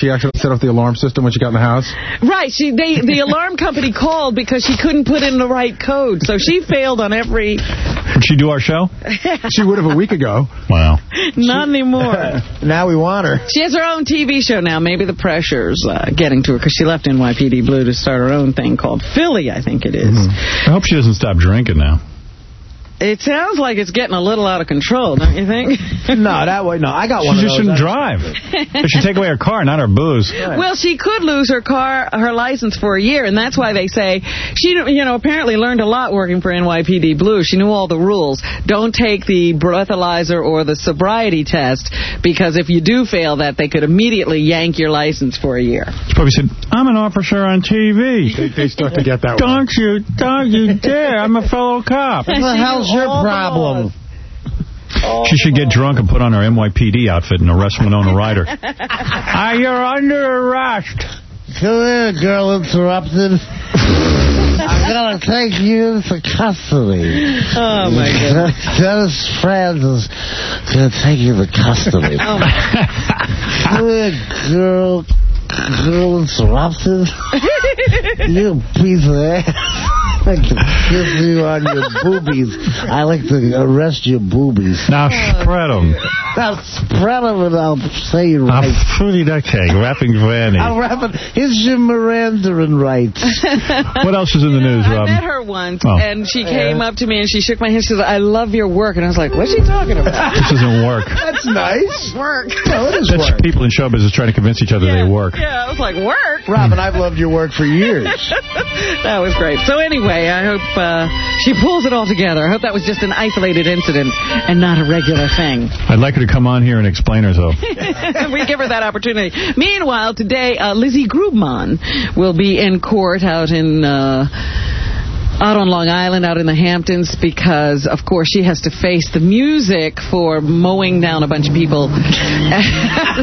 she actually set off the alarm system when she got in the house? Right. The alarm company called because she couldn't put in the right code. So she failed on every... Would she do our show? She would have a week ago. Wow. Not anymore. Now we want her. She has her own TV show now. Maybe the pressure's getting to her because she left NYPD Blue to start her own thing called Philly, I think it is. I hope she doesn't stop drinking now. It sounds like it's getting a little out of control, don't you think? No, that way. No, I got one of those. She just shouldn't drive. They should take away her car, not her booze. Right. Well, she could lose her license for a year, and that's why they say she, apparently learned a lot working for NYPD Blue. She knew all the rules. Don't take the breathalyzer or the sobriety test, because if you do fail that, they could immediately yank your license for a year. She probably said, I'm an officer on TV. They start to get that Don't you dare. I'm a fellow cop. What the hell's your problem? She should get drunk and put on her NYPD outfit and arrest Winona Ryder. You're under arrest. Come here, girl interrupted. I'm going to take you to custody. Oh, my goodness. Dennis Franz is going to take you to custody. Oh, come here, girl interrupted. You piece of ass. I can kiss you on your boobies. I like to arrest your boobies. Now spread them. Now spread them and I'll say it right. Fruity duck cake, rapping Granny. I'll rap it. Here's your Mirandarin rights. What else is in the news, Robin? I met her once, and she came up to me and she shook my hand. She said, I love your work. And I was like, what's she talking about? This doesn't work. That's nice. Work. No, it is That's work. people in show business trying to convince each other they work. Yeah, I was like, work? Robin, I've loved your work for years. That was great. So anyway, I hope she pulls it all together. I hope that was just an isolated incident and not a regular thing. I'd like her to come on here and explain herself. We give her that opportunity. Meanwhile, today, Lizzie Grubman will be in court out on Long Island, out in the Hamptons, because, of course, she has to face the music for mowing down a bunch of people at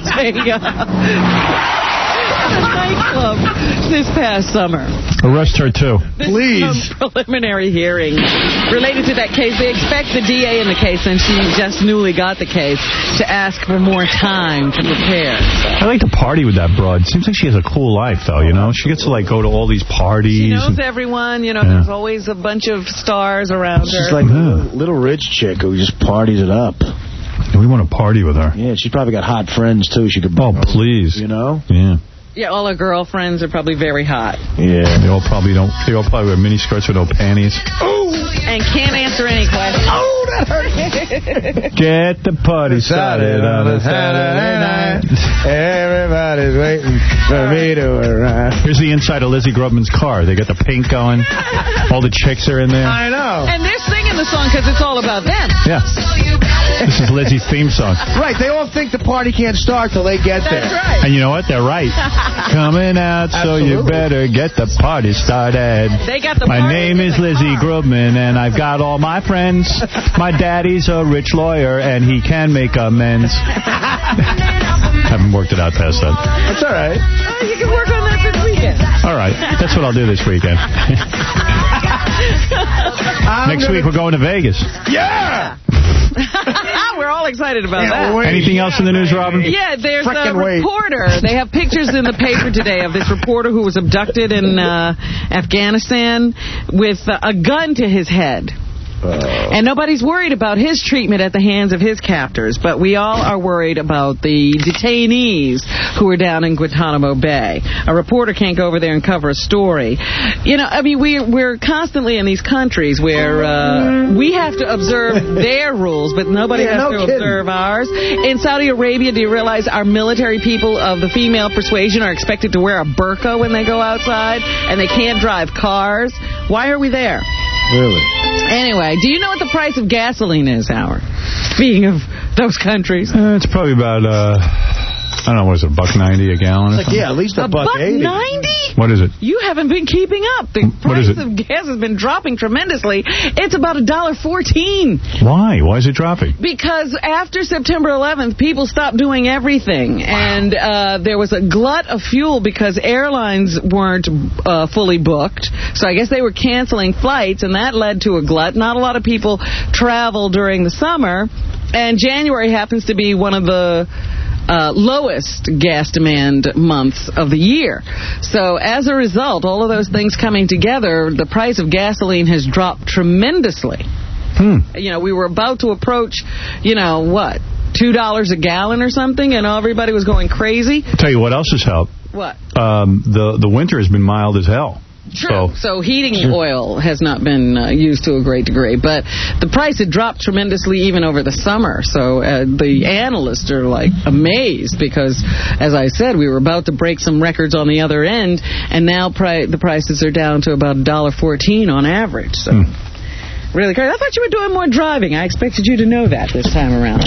a nightclub this past summer. Arrest her, too. Please. Some preliminary hearing related to that case. They expect the DA in the case, and she just newly got the case, to ask for more time to prepare. I like to party with that broad. Seems like she has a cool life, though, She gets to, go to all these parties. She knows everyone. There's always a bunch of stars around her. She's like a little rich chick who just parties it up. We want to party with her. Yeah, she's probably got hot friends, too. She could bring over, please. Yeah. Yeah, all her girlfriends are probably very hot. Yeah. They all probably wear mini skirts with no panties. Oh! And can't answer any questions. Oh, that hurt. Get the party started on a Saturday night. Everybody's waiting for me to arrive. Here's the inside of Lizzie Grubman's car. They got the paint going. All the chicks are in there. I know. And they're singing the song because it's all about them. Yeah. This is Lizzie's theme song. Right. They all think the party can't start till they get there. That's right. And you know what? They're right. Coming out, so you better get the party started. They got the My name is Lizzie Grubman, and I've got all my friends. My daddy's a rich lawyer, and he can make amends. Haven't worked it out past that. That's all right. You can work on that this weekend. All right. That's what I'll do this weekend. Next week, we're going to Vegas. Yeah! We're all excited about that. Anything else in the news, Robin? Yeah, there's a reporter. They have pictures in the paper today of this reporter who was abducted in Afghanistan with a gun to his head. And nobody's worried about his treatment at the hands of his captors, but we all are worried about the detainees who are down in Guantanamo Bay. A reporter can't go over there and cover a story. We're constantly in these countries where we have to observe their rules, but nobody has to observe ours. In Saudi Arabia, do you realize our military people of the female persuasion are expected to wear a burqa when they go outside, and they can't drive cars? Why are we there? Really? Anyway, do you know what the price of gasoline is, Howard? Speaking of those countries. It's probably about, I don't know, what is it, $1.90 a gallon or something? Yeah, at least $1.80. $1.90? What is it? You haven't been keeping up. The price of gas has been dropping tremendously. It's about $1.14. Why? Why is it dropping? Because after September 11th, people stopped doing everything. Wow. And there was a glut of fuel because airlines weren't fully booked. So I guess they were canceling flights, and that led to a glut. Not a lot of people travel during the summer. And January happens to be one of the lowest gas demand months of the year. So as a result, all of those things coming together, the price of gasoline has dropped tremendously. We were about to approach, what, $2 a gallon or something, and everybody was going crazy. I'll tell you what else has helped. What? The winter has been mild as hell. True. So heating oil has not been used to a great degree. But the price had dropped tremendously even over the summer. So the analysts are, amazed because, as I said, we were about to break some records on the other end, and now the prices are down to about $1.14 on average. So really crazy. I thought you were doing more driving. I expected you to know that this time around.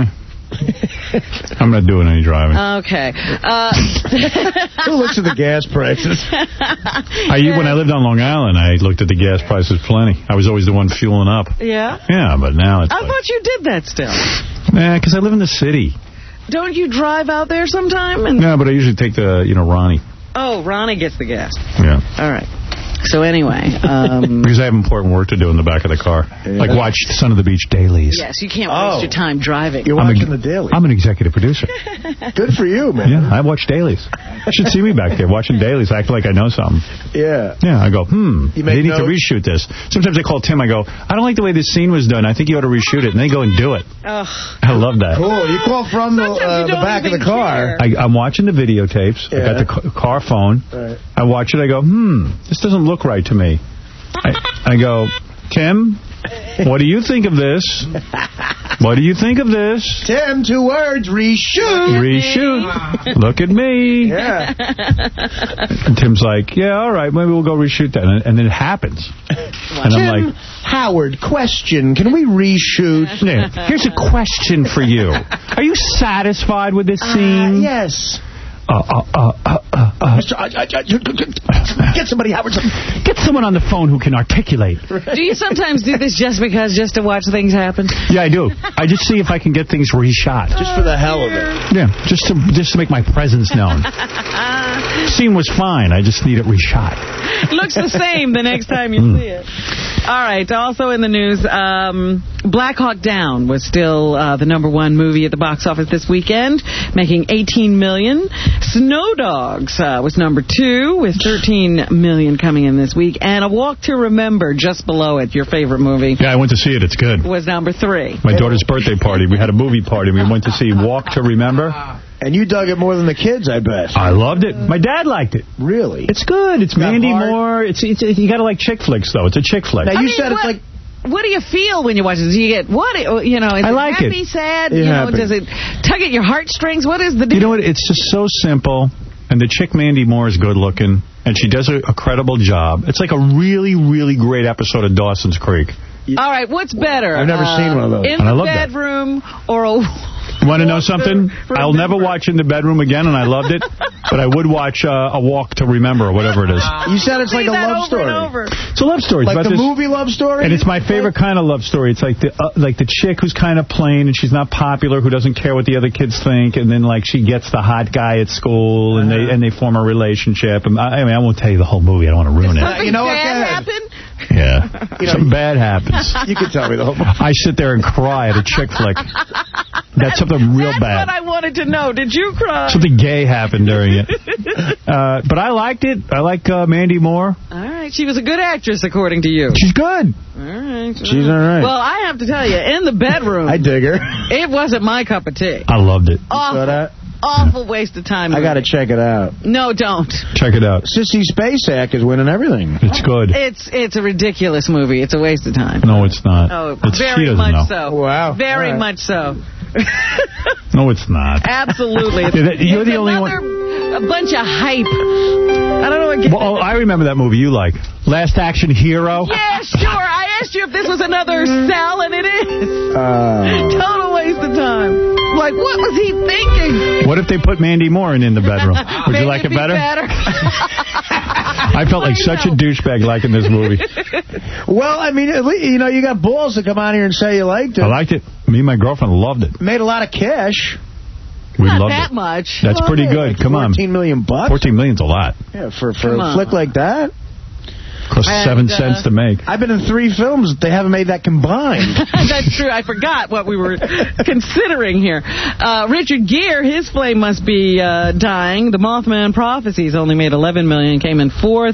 I'm not doing any driving. Okay. Who looks at the gas prices? When I lived on Long Island, I looked at the gas prices plenty. I was always the one fueling up. Yeah? Yeah, but now it's I thought you did that still. Because I live in the city. Don't you drive out there sometime? No, but I usually take the, Ronnie. Oh, Ronnie gets the gas. Yeah. All right. So anyway. Because I have important work to do in the back of the car. Yeah. Like watch Son of the Beach dailies. Yes, you can't waste your time driving. You're watching the dailies. I'm an executive producer. Good for you, man. Yeah, I watch dailies. You should see me back there watching dailies. I act like I know something. Yeah. Yeah, I go, they need to reshoot this. Sometimes I call Tim, I go, I don't like the way this scene was done. I think you ought to reshoot it. And they go and do it. Ugh. I love that. Cool. You call from the back of the car. I'm watching the videotapes. Yeah. I got the car phone. Right. I watch it. I go, this doesn't look right to me. I go, Tim, what do you think of this? What do you think of this? Tim, 2 words, reshoot. Reshoot. Look at me. Yeah. And Tim's like, yeah, all right, maybe we'll go reshoot that. And then it happens. And I'm like, Howard, question, can we reshoot? Yeah. Here's a question for you. Are you satisfied with this scene? Yes. Get somebody, Howard. Get someone on the phone who can articulate. Do you sometimes do this just to watch things happen? Yeah, I do. I just see if I can get things reshot. Just for the hell of it. Yeah, just to make my presence known. Scene was fine. I just need it reshot. Looks the same the next time you see it. All right. Also in the news, Black Hawk Down was still the #1 movie at the box office this weekend, making $18 million. Snow Dogs was #2 with $13 million coming in this week. And A Walk to Remember, just below it, your favorite movie. Yeah, I went to see it. It's good. Was #3. My daughter's birthday party. We had a movie party. We went to see Walk to Remember. And you dug it more than the kids, I bet. I loved it. My dad liked it. Really? It's good. It's Mandy Moore. It's you got to like chick flicks, though. It's a chick flick. Now, you said it's like... What do you feel when you watch it? Do you get, is I like it happy, sad? Does it tug at your heartstrings? What is the deal? You know what? It's just so simple. And the chick Mandy Moore is good looking. And she does a credible job. It's like a really, really great episode of Dawson's Creek. All right, what's better? I've never seen one of those. In the bedroom or a... You want to know something? I'll never watch In the Bedroom again, and I loved it. But I would watch A Walk to Remember, or whatever it is. You said it's like a love story. It's a love story. Like the movie love story? And it's my favorite kind of love story. It's like the chick who's kind of plain, and she's not popular, who doesn't care what the other kids think, and then she gets the hot guy at school, and they form a relationship. And I won't tell you the whole movie. I don't want to ruin it. Something bad happen? Yeah. Something bad happens. You can tell me the whole movie. I sit there and cry at a chick flick. That's something real bad. That's what I wanted to know. Did you cry? Something gay happened during it. But I liked it. I like Mandy Moore. All right. She was a good actress, according to you. She's good. All right. She's all right. Well, I have to tell you, In the Bedroom... I dig her. It wasn't my cup of tea. I loved it. Awful waste of time. I got to check it out. No, don't. Check it out. Sissy Spacek is winning everything. It's good. It's a ridiculous movie. It's a waste of time. No, it's not. Oh, very much so. Wow. Very much so. No, it's not. Absolutely. You're the only one. A bunch of hype. I don't know what gives I remember that movie you like. Last Action Hero. Yeah, sure. I asked you if this was another Sal, and it is. Total waste of time. Like, what was he thinking? What if they put Mandy Moore in The Bedroom? Would you like it better? I felt like such a douchebag liking this movie. Well, I mean, you got balls to come out here and say you liked it. I liked it. Me and my girlfriend loved it. Made a lot of cash. We Not loved that it. much. That's pretty good. Like Come on. $14 million. $14 million's a lot. Yeah, for a flick like that. Costs 7 cents to make. I've been in 3 films. They haven't made that combined. That's true. I forgot what we were considering here. Richard Gere, his flame must be dying. The Mothman Prophecies only made $11 million, came in 4th.